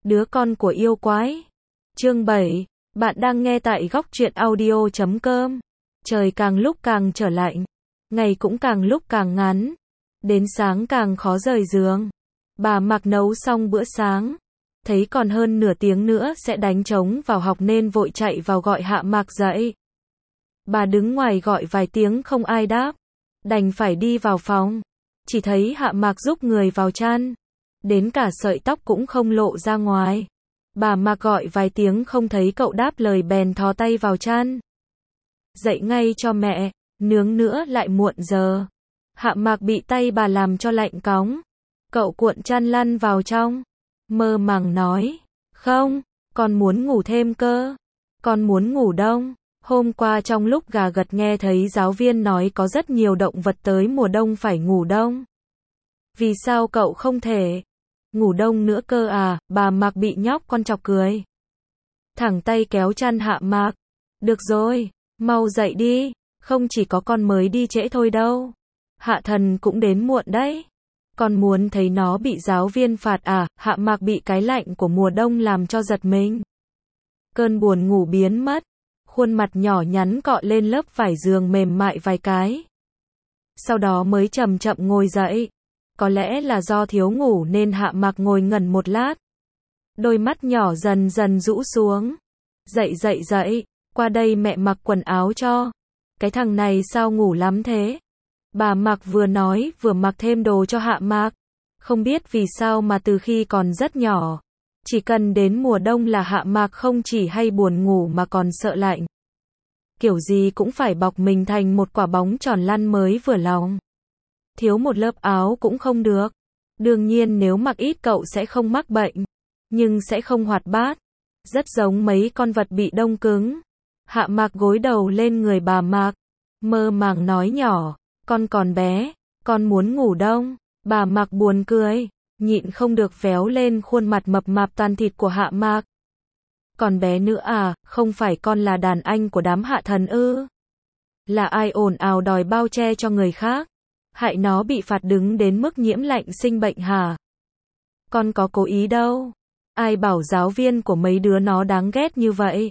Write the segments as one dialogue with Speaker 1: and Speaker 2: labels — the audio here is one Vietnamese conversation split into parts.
Speaker 1: Đứa con của yêu quái. Chương 7. Bạn đang nghe tại góc truyện audio.com. Trời càng lúc càng trở lạnh, ngày cũng càng lúc càng ngắn, đến sáng càng khó rời giường. Bà Mạc nấu xong bữa sáng, thấy còn hơn nửa tiếng nữa sẽ đánh trống vào học nên vội chạy vào gọi Hạ Mạc dậy. Bà đứng ngoài gọi vài tiếng không ai đáp, đành phải đi vào phòng, chỉ thấy Hạ Mạc rúc người vào chăn, đến cả sợi tóc cũng không lộ ra ngoài. Bà Mạc gọi vài tiếng không thấy cậu đáp lời bèn thò tay vào chăn. Dậy ngay cho mẹ, nướng nữa lại muộn giờ. Hạ Mạc bị tay bà làm cho lạnh cóng. Cậu cuộn chăn lăn vào trong, mơ màng nói, không, con muốn ngủ thêm cơ. Con muốn ngủ đông. Hôm qua trong lúc gà gật nghe thấy giáo viên nói có rất nhiều động vật tới mùa đông phải ngủ đông. Vì sao cậu không thể ngủ đông nữa cơ à? Bà Mạc bị nhóc con chọc cười. Thẳng tay kéo chăn Hạ Mạc. Được rồi, mau dậy đi, không chỉ có con mới đi trễ thôi đâu. Hạ Thần cũng đến muộn đấy. Con muốn thấy nó bị giáo viên phạt à? Hạ Mạc bị cái lạnh của mùa đông làm cho giật mình. Cơn buồn ngủ biến mất. Khuôn mặt nhỏ nhắn cọ lên lớp vải giường mềm mại vài cái. Sau đó mới chậm chậm ngồi dậy. Có lẽ là do thiếu ngủ nên Hạ Mạc ngồi ngẩn một lát. Đôi mắt nhỏ dần dần rũ xuống. Dậy, qua đây mẹ mặc quần áo cho. Cái thằng này sao ngủ lắm thế? Bà Mạc vừa nói vừa mặc thêm đồ cho Hạ Mạc. Không biết vì sao mà từ khi còn rất nhỏ, chỉ cần đến mùa đông là Hạ Mạc không chỉ hay buồn ngủ mà còn sợ lạnh. Kiểu gì cũng phải bọc mình thành một quả bóng tròn lăn mới vừa lòng. Thiếu một lớp áo cũng không được. Đương nhiên nếu mặc ít cậu sẽ không mắc bệnh, nhưng sẽ không hoạt bát. Rất giống mấy con vật bị đông cứng. Hạ Mạc gối đầu lên người bà Mạc, mơ màng nói nhỏ, con còn bé, con muốn ngủ đông. Bà Mạc buồn cười, nhịn không được véo lên khuôn mặt mập mạp toàn thịt của Hạ Mạc. Còn bé nữa à, không phải con là đàn anh của đám Hạ Thần ư? Là ai ồn ào đòi bao che cho người khác, hại nó bị phạt đứng đến mức nhiễm lạnh sinh bệnh hả? Con có cố ý đâu. Ai bảo giáo viên của mấy đứa nó đáng ghét như vậy?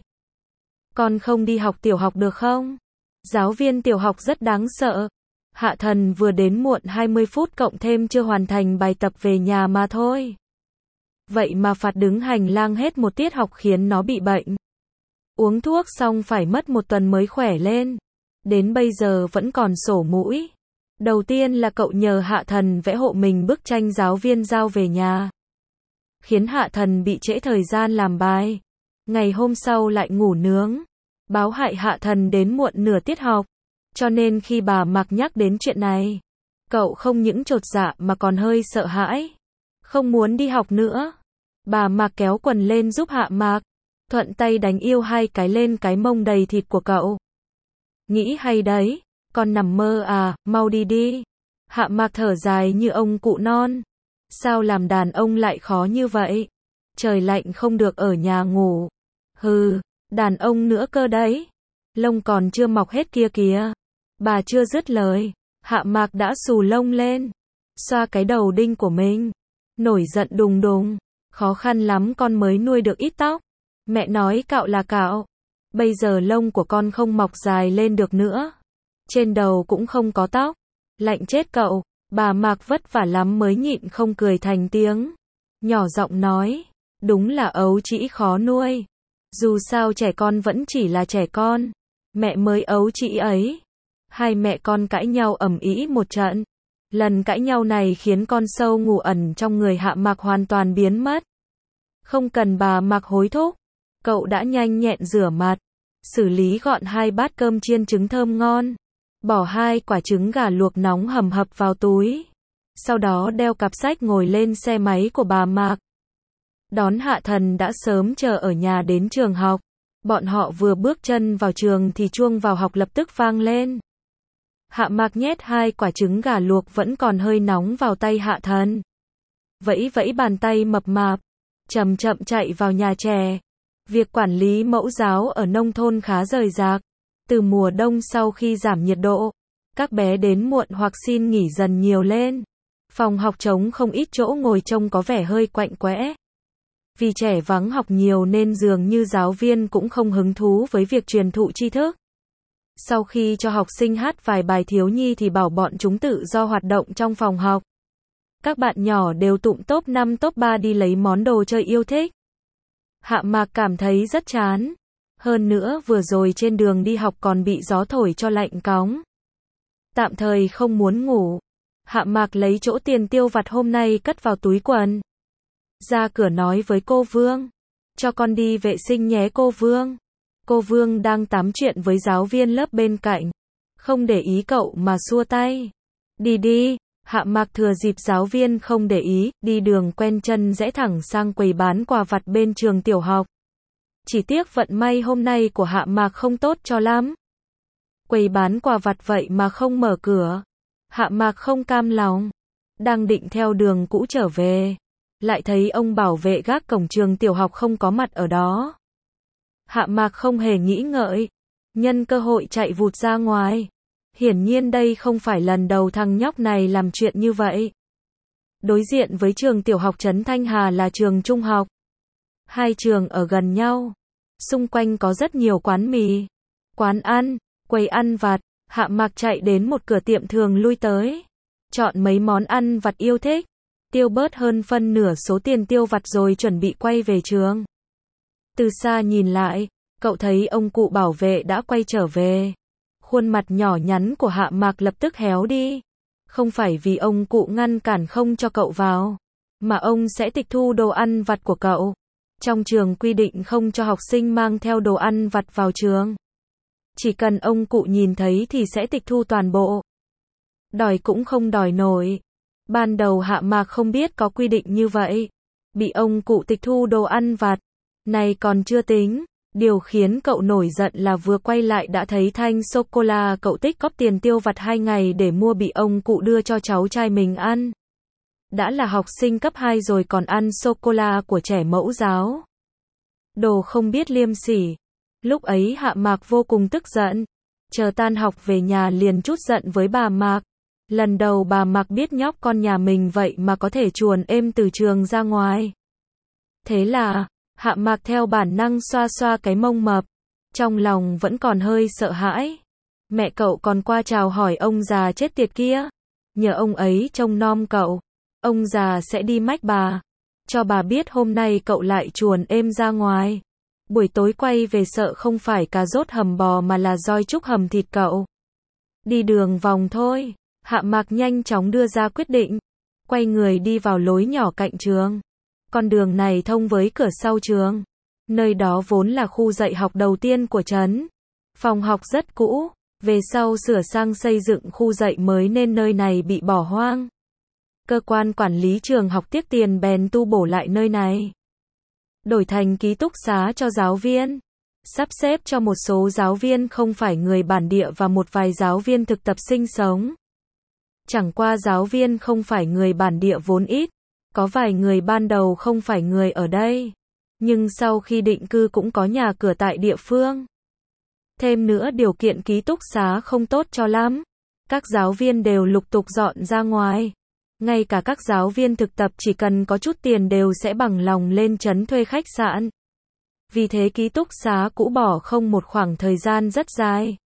Speaker 1: Con không đi học tiểu học được không? Giáo viên tiểu học rất đáng sợ. Hạ Thần vừa đến muộn 20 phút cộng thêm chưa hoàn thành bài tập về nhà mà thôi. Vậy mà phạt đứng hành lang hết một tiết học khiến nó bị bệnh. Uống thuốc xong phải mất một tuần mới khỏe lên. Đến bây giờ vẫn còn sổ mũi. Đầu tiên là cậu nhờ Hạ Thần vẽ hộ mình bức tranh giáo viên giao về nhà, khiến Hạ Thần bị trễ thời gian làm bài. Ngày hôm sau lại ngủ nướng, báo hại Hạ Thần đến muộn nửa tiết học. Cho nên khi bà Mạc nhắc đến chuyện này, cậu không những chột dạ mà còn hơi sợ hãi, không muốn đi học nữa. Bà Mạc kéo quần lên giúp Hạ Mạc, thuận tay đánh yêu hai cái lên cái mông đầy thịt của cậu. Nghĩ hay đấy, con nằm mơ à, mau đi đi. Hạ Mạc thở dài như ông cụ non. Sao làm đàn ông lại khó như vậy? Trời lạnh không được ở nhà ngủ. Hừ, đàn ông nữa cơ đấy. Lông còn chưa mọc hết kia kìa. Bà chưa dứt lời, Hạ Mạc đã xù lông lên, xoa cái đầu đinh của mình, nổi giận đùng đùng. Khó khăn lắm con mới nuôi được ít tóc. Mẹ nói cạo là cạo. Bây giờ lông của con không mọc dài lên được nữa. Trên đầu cũng không có tóc. Lạnh chết cậu. Bà Mạc vất vả lắm mới nhịn không cười thành tiếng. Nhỏ giọng nói, đúng là ấu trĩ khó nuôi. Dù sao trẻ con vẫn chỉ là trẻ con. Mẹ mới ấu trĩ ấy. Hai mẹ con cãi nhau ầm ĩ một trận. Lần cãi nhau này khiến con sâu ngủ ẩn trong người Hạ Mạc hoàn toàn biến mất. Không cần bà Mạc hối thúc, cậu đã nhanh nhẹn rửa mặt, xử lý gọn hai bát cơm chiên trứng thơm ngon, bỏ hai quả trứng gà luộc nóng hầm hập vào túi. Sau đó đeo cặp sách ngồi lên xe máy của bà Mạc. Đón Hạ Thần đã sớm chờ ở nhà đến trường học. Bọn họ vừa bước chân vào trường thì chuông vào học lập tức vang lên. Hạ Mạc nhét hai quả trứng gà luộc vẫn còn hơi nóng vào tay Hạ Thần. Vẫy vẫy bàn tay mập mạp, chậm chậm chạy vào nhà trẻ. Việc quản lý mẫu giáo ở nông thôn khá rời rạc. Từ mùa đông sau khi giảm nhiệt độ, các bé đến muộn hoặc xin nghỉ dần nhiều lên. Phòng học trống không ít chỗ ngồi trông có vẻ hơi quạnh quẽ. Vì trẻ vắng học nhiều nên dường như giáo viên cũng không hứng thú với việc truyền thụ tri thức. Sau khi cho học sinh hát vài bài thiếu nhi thì bảo bọn chúng tự do hoạt động trong phòng học. Các bạn nhỏ đều tụm top 5 top 3 đi lấy món đồ chơi yêu thích. Hạ Mạc cảm thấy rất chán. Hơn nữa vừa rồi trên đường đi học còn bị gió thổi cho lạnh cóng. Tạm thời không muốn ngủ. Hạ Mạc lấy chỗ tiền tiêu vặt hôm nay cất vào túi quần. Ra cửa nói với cô Vương. Cho con đi vệ sinh nhé cô Vương. Cô Vương đang tám chuyện với giáo viên lớp bên cạnh. Không để ý cậu mà xua tay. Đi đi. Hạ Mạc thừa dịp giáo viên không để ý, đi đường quen chân rẽ thẳng sang quầy bán quà vặt bên trường tiểu học. Chỉ tiếc vận may hôm nay của Hạ Mạc không tốt cho lắm. Quầy bán quà vặt vậy mà không mở cửa. Hạ Mạc không cam lòng. Đang định theo đường cũ trở về. Lại thấy ông bảo vệ gác cổng trường tiểu học không có mặt ở đó. Hạ Mạc không hề nghĩ ngợi. Nhân cơ hội chạy vụt ra ngoài. Hiển nhiên đây không phải lần đầu thằng nhóc này làm chuyện như vậy. Đối diện với trường tiểu học Trấn Thanh Hà là trường trung học. Hai trường ở gần nhau. Xung quanh có rất nhiều quán mì, quán ăn, quầy ăn vặt. Hạ Mạc chạy đến một cửa tiệm thường lui tới. Chọn mấy món ăn vặt yêu thích. Tiêu bớt hơn phân nửa số tiền tiêu vặt rồi chuẩn bị quay về trường. Từ xa nhìn lại, cậu thấy ông cụ bảo vệ đã quay trở về. Khuôn mặt nhỏ nhắn của Hạ Mạc lập tức héo đi. Không phải vì ông cụ ngăn cản không cho cậu vào, mà ông sẽ tịch thu đồ ăn vặt của cậu. Trong trường quy định không cho học sinh mang theo đồ ăn vặt vào trường. Chỉ cần ông cụ nhìn thấy thì sẽ tịch thu toàn bộ. Đòi cũng không đòi nổi. Ban đầu Hạ Mạc không biết có quy định như vậy. Bị ông cụ tịch thu đồ ăn vặt. Này còn chưa tính. Điều khiến cậu nổi giận là vừa quay lại đã thấy thanh sô-cô-la cậu tích cóp tiền tiêu vặt 2 ngày để mua bị ông cụ đưa cho cháu trai mình ăn. Đã là học sinh cấp 2 rồi còn ăn sô-cô-la của trẻ mẫu giáo. Đồ không biết liêm sỉ. Lúc ấy Hạ Mạc vô cùng tức giận. Chờ tan học về nhà liền trút giận với bà Mạc. Lần đầu bà Mạc biết nhóc con nhà mình vậy mà có thể chuồn êm từ trường ra ngoài. Thế là Hạ Mạc theo bản năng xoa xoa cái mông mập. Trong lòng vẫn còn hơi sợ hãi. Mẹ cậu còn qua chào hỏi ông già chết tiệt kia. Nhờ ông ấy trông nom cậu. Ông già sẽ đi mách bà. Cho bà biết hôm nay cậu lại chuồn êm ra ngoài. Buổi tối quay về sợ không phải cà rốt hầm bò mà là roi trúc hầm thịt cậu. Đi đường vòng thôi. Hạ Mạc nhanh chóng đưa ra quyết định. Quay người đi vào lối nhỏ cạnh trường. Con đường này thông với cửa sau trường. Nơi đó vốn là khu dạy học đầu tiên của trấn. Phòng học rất cũ. Về sau sửa sang xây dựng khu dạy mới nên nơi này bị bỏ hoang. Cơ quan quản lý trường học tiếc tiền bèn tu bổ lại nơi này. Đổi thành ký túc xá cho giáo viên. Sắp xếp cho một số giáo viên không phải người bản địa và một vài giáo viên thực tập sinh sống. Chẳng qua giáo viên không phải người bản địa vốn ít. Có vài người ban đầu không phải người ở đây. Nhưng sau khi định cư cũng có nhà cửa tại địa phương. Thêm nữa điều kiện ký túc xá không tốt cho lắm. Các giáo viên đều lục tục dọn ra ngoài. Ngay cả các giáo viên thực tập chỉ cần có chút tiền đều sẽ bằng lòng lên trấn thuê khách sạn. Vì thế ký túc xá cũ bỏ không một khoảng thời gian rất dài.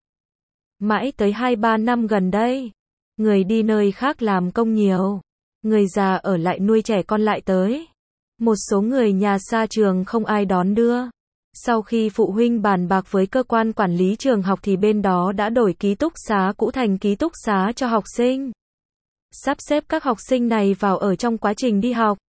Speaker 1: Mãi tới 2-3 năm gần đây. Người đi nơi khác làm công nhiều. Người già ở lại nuôi trẻ con lại tới. Một số người nhà xa trường không ai đón đưa. Sau khi phụ huynh bàn bạc với cơ quan quản lý trường học thì bên đó đã đổi ký túc xá cũ thành ký túc xá cho học sinh. Sắp xếp các học sinh này vào ở trong quá trình đi học.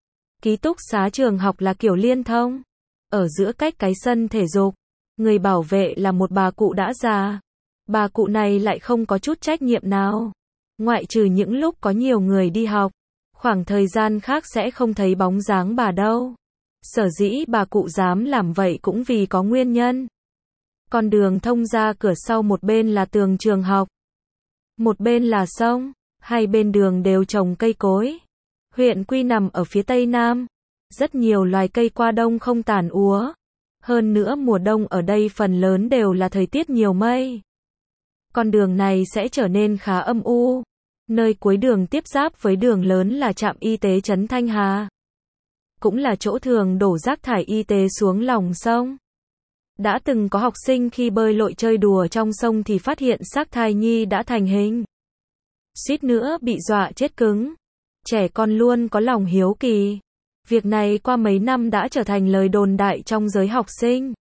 Speaker 1: Ký túc xá trường học là kiểu liên thông. Ở giữa cách cái sân thể dục. Người bảo vệ là một bà cụ đã già. Bà cụ này lại không có chút trách nhiệm nào. Ngoại trừ những lúc có nhiều người đi học. Khoảng thời gian khác sẽ không thấy bóng dáng bà đâu. Sở dĩ bà cụ dám làm vậy cũng vì có nguyên nhân. Con đường thông ra cửa sau một bên là tường trường học. Một bên là sông. Hai bên đường đều trồng cây cối. Huyện Quy nằm ở phía tây nam. Rất nhiều loài cây qua đông không tàn úa. Hơn nữa mùa đông ở đây phần lớn đều là thời tiết nhiều mây. Con đường này sẽ trở nên khá âm u. Nơi cuối đường tiếp giáp với đường lớn là trạm y tế trấn Thanh Hà. cũng là chỗ thường đổ rác thải y tế xuống lòng sông. Đã từng có học sinh khi bơi lội chơi đùa trong sông thì phát hiện xác thai nhi đã thành hình. Suýt nữa bị dọa chết cứng. Trẻ con luôn có lòng hiếu kỳ. Việc này qua mấy năm đã trở thành lời đồn đại trong giới học sinh.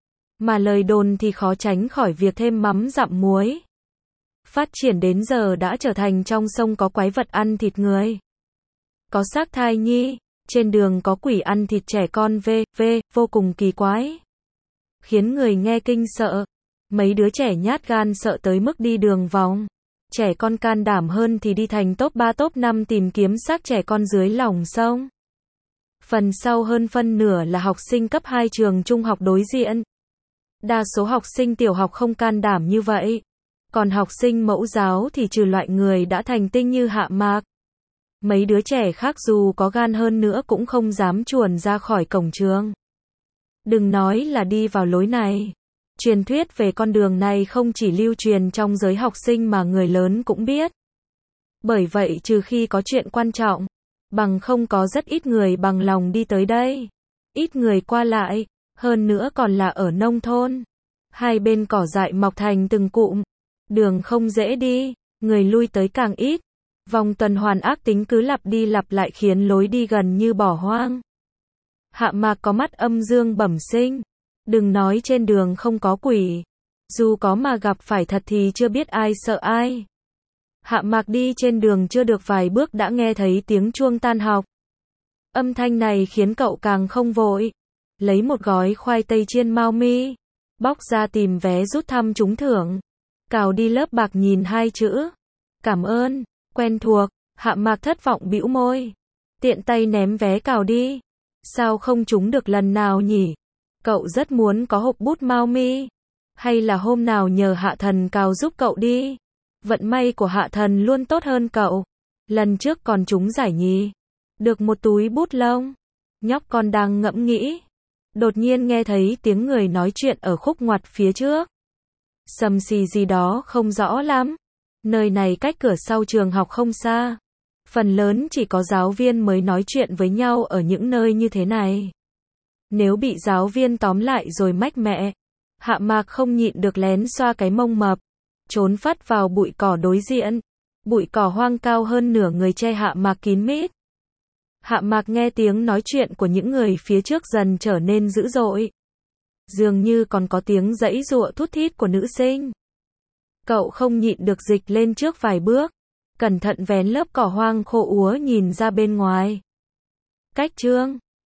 Speaker 1: Mà lời đồn thì khó tránh khỏi việc thêm mắm dặm muối. Phát triển đến giờ đã trở thành trong sông có quái vật ăn thịt người. Có xác thai nhi, trên đường có quỷ ăn thịt trẻ con vô cùng kỳ quái. Khiến người nghe kinh sợ. Mấy đứa trẻ nhát gan sợ tới mức đi đường vòng. Trẻ con can đảm hơn thì đi thành top 3 top 5 tìm kiếm xác trẻ con dưới lòng sông. Phần sau hơn phân nửa là học sinh cấp 2 trường trung học đối diện. Đa số học sinh tiểu học không can đảm như vậy. Còn học sinh mẫu giáo thì trừ loại người đã thành tinh như Hạ Mạc. Mấy đứa trẻ khác dù có gan hơn nữa cũng không dám chuồn ra khỏi cổng trường. Đừng nói là đi vào lối này. Truyền thuyết về con đường này không chỉ lưu truyền trong giới học sinh mà người lớn cũng biết. Bởi vậy trừ khi có chuyện quan trọng, bằng không có rất ít người bằng lòng đi tới đây. Ít người qua lại, hơn nữa còn là ở nông thôn. Hai bên cỏ dại mọc thành từng cụm. Đường không dễ đi, người lui tới càng ít. Vòng tuần hoàn ác tính cứ lặp đi lặp lại khiến lối đi gần như bỏ hoang. Hạ Mạc có mắt âm dương bẩm sinh. Đừng nói trên đường không có quỷ. Dù có mà gặp phải thật thì chưa biết ai sợ ai. Hạ Mạc đi trên đường chưa được vài bước đã nghe thấy tiếng chuông tan học. Âm thanh này khiến cậu càng không vội. Lấy một gói khoai tây chiên mao mi. Bóc ra tìm vé rút thăm trúng thưởng. Cào đi lớp bạc nhìn hai chữ. Cảm ơn, quen thuộc. Hạ Mạc thất vọng bĩu môi. Tiện tay ném vé cào đi. Sao không trúng được lần nào nhỉ? Cậu rất muốn có hộp bút mao mi. Hay là hôm nào nhờ Hạ Thần cào giúp cậu đi. Vận may của Hạ Thần luôn tốt hơn cậu. Lần trước còn trúng giải nhì. Được một túi bút lông. Nhóc con đang ngẫm nghĩ. Đột nhiên nghe thấy tiếng người nói chuyện ở khúc ngoặt phía trước. Sầm xì gì đó không rõ lắm. Nơi này cách cửa sau trường học không xa. Phần lớn chỉ có giáo viên mới nói chuyện với nhau ở những nơi như thế này. Nếu bị giáo viên tóm lại rồi mách mẹ, Hạ Mạc không nhịn được lén xoa cái mông mập, trốn phát vào bụi cỏ đối diện. Bụi cỏ hoang cao hơn nửa người che Hạ Mạc kín mít. Hạ Mạc nghe tiếng nói chuyện của những người phía trước dần trở nên dữ dội. Dường như còn có tiếng giãy giụa thút thít của nữ sinh. Cậu không nhịn được dịch lên trước vài bước, cẩn thận vén lớp cỏ hoang khô úa nhìn ra bên ngoài. Cách chương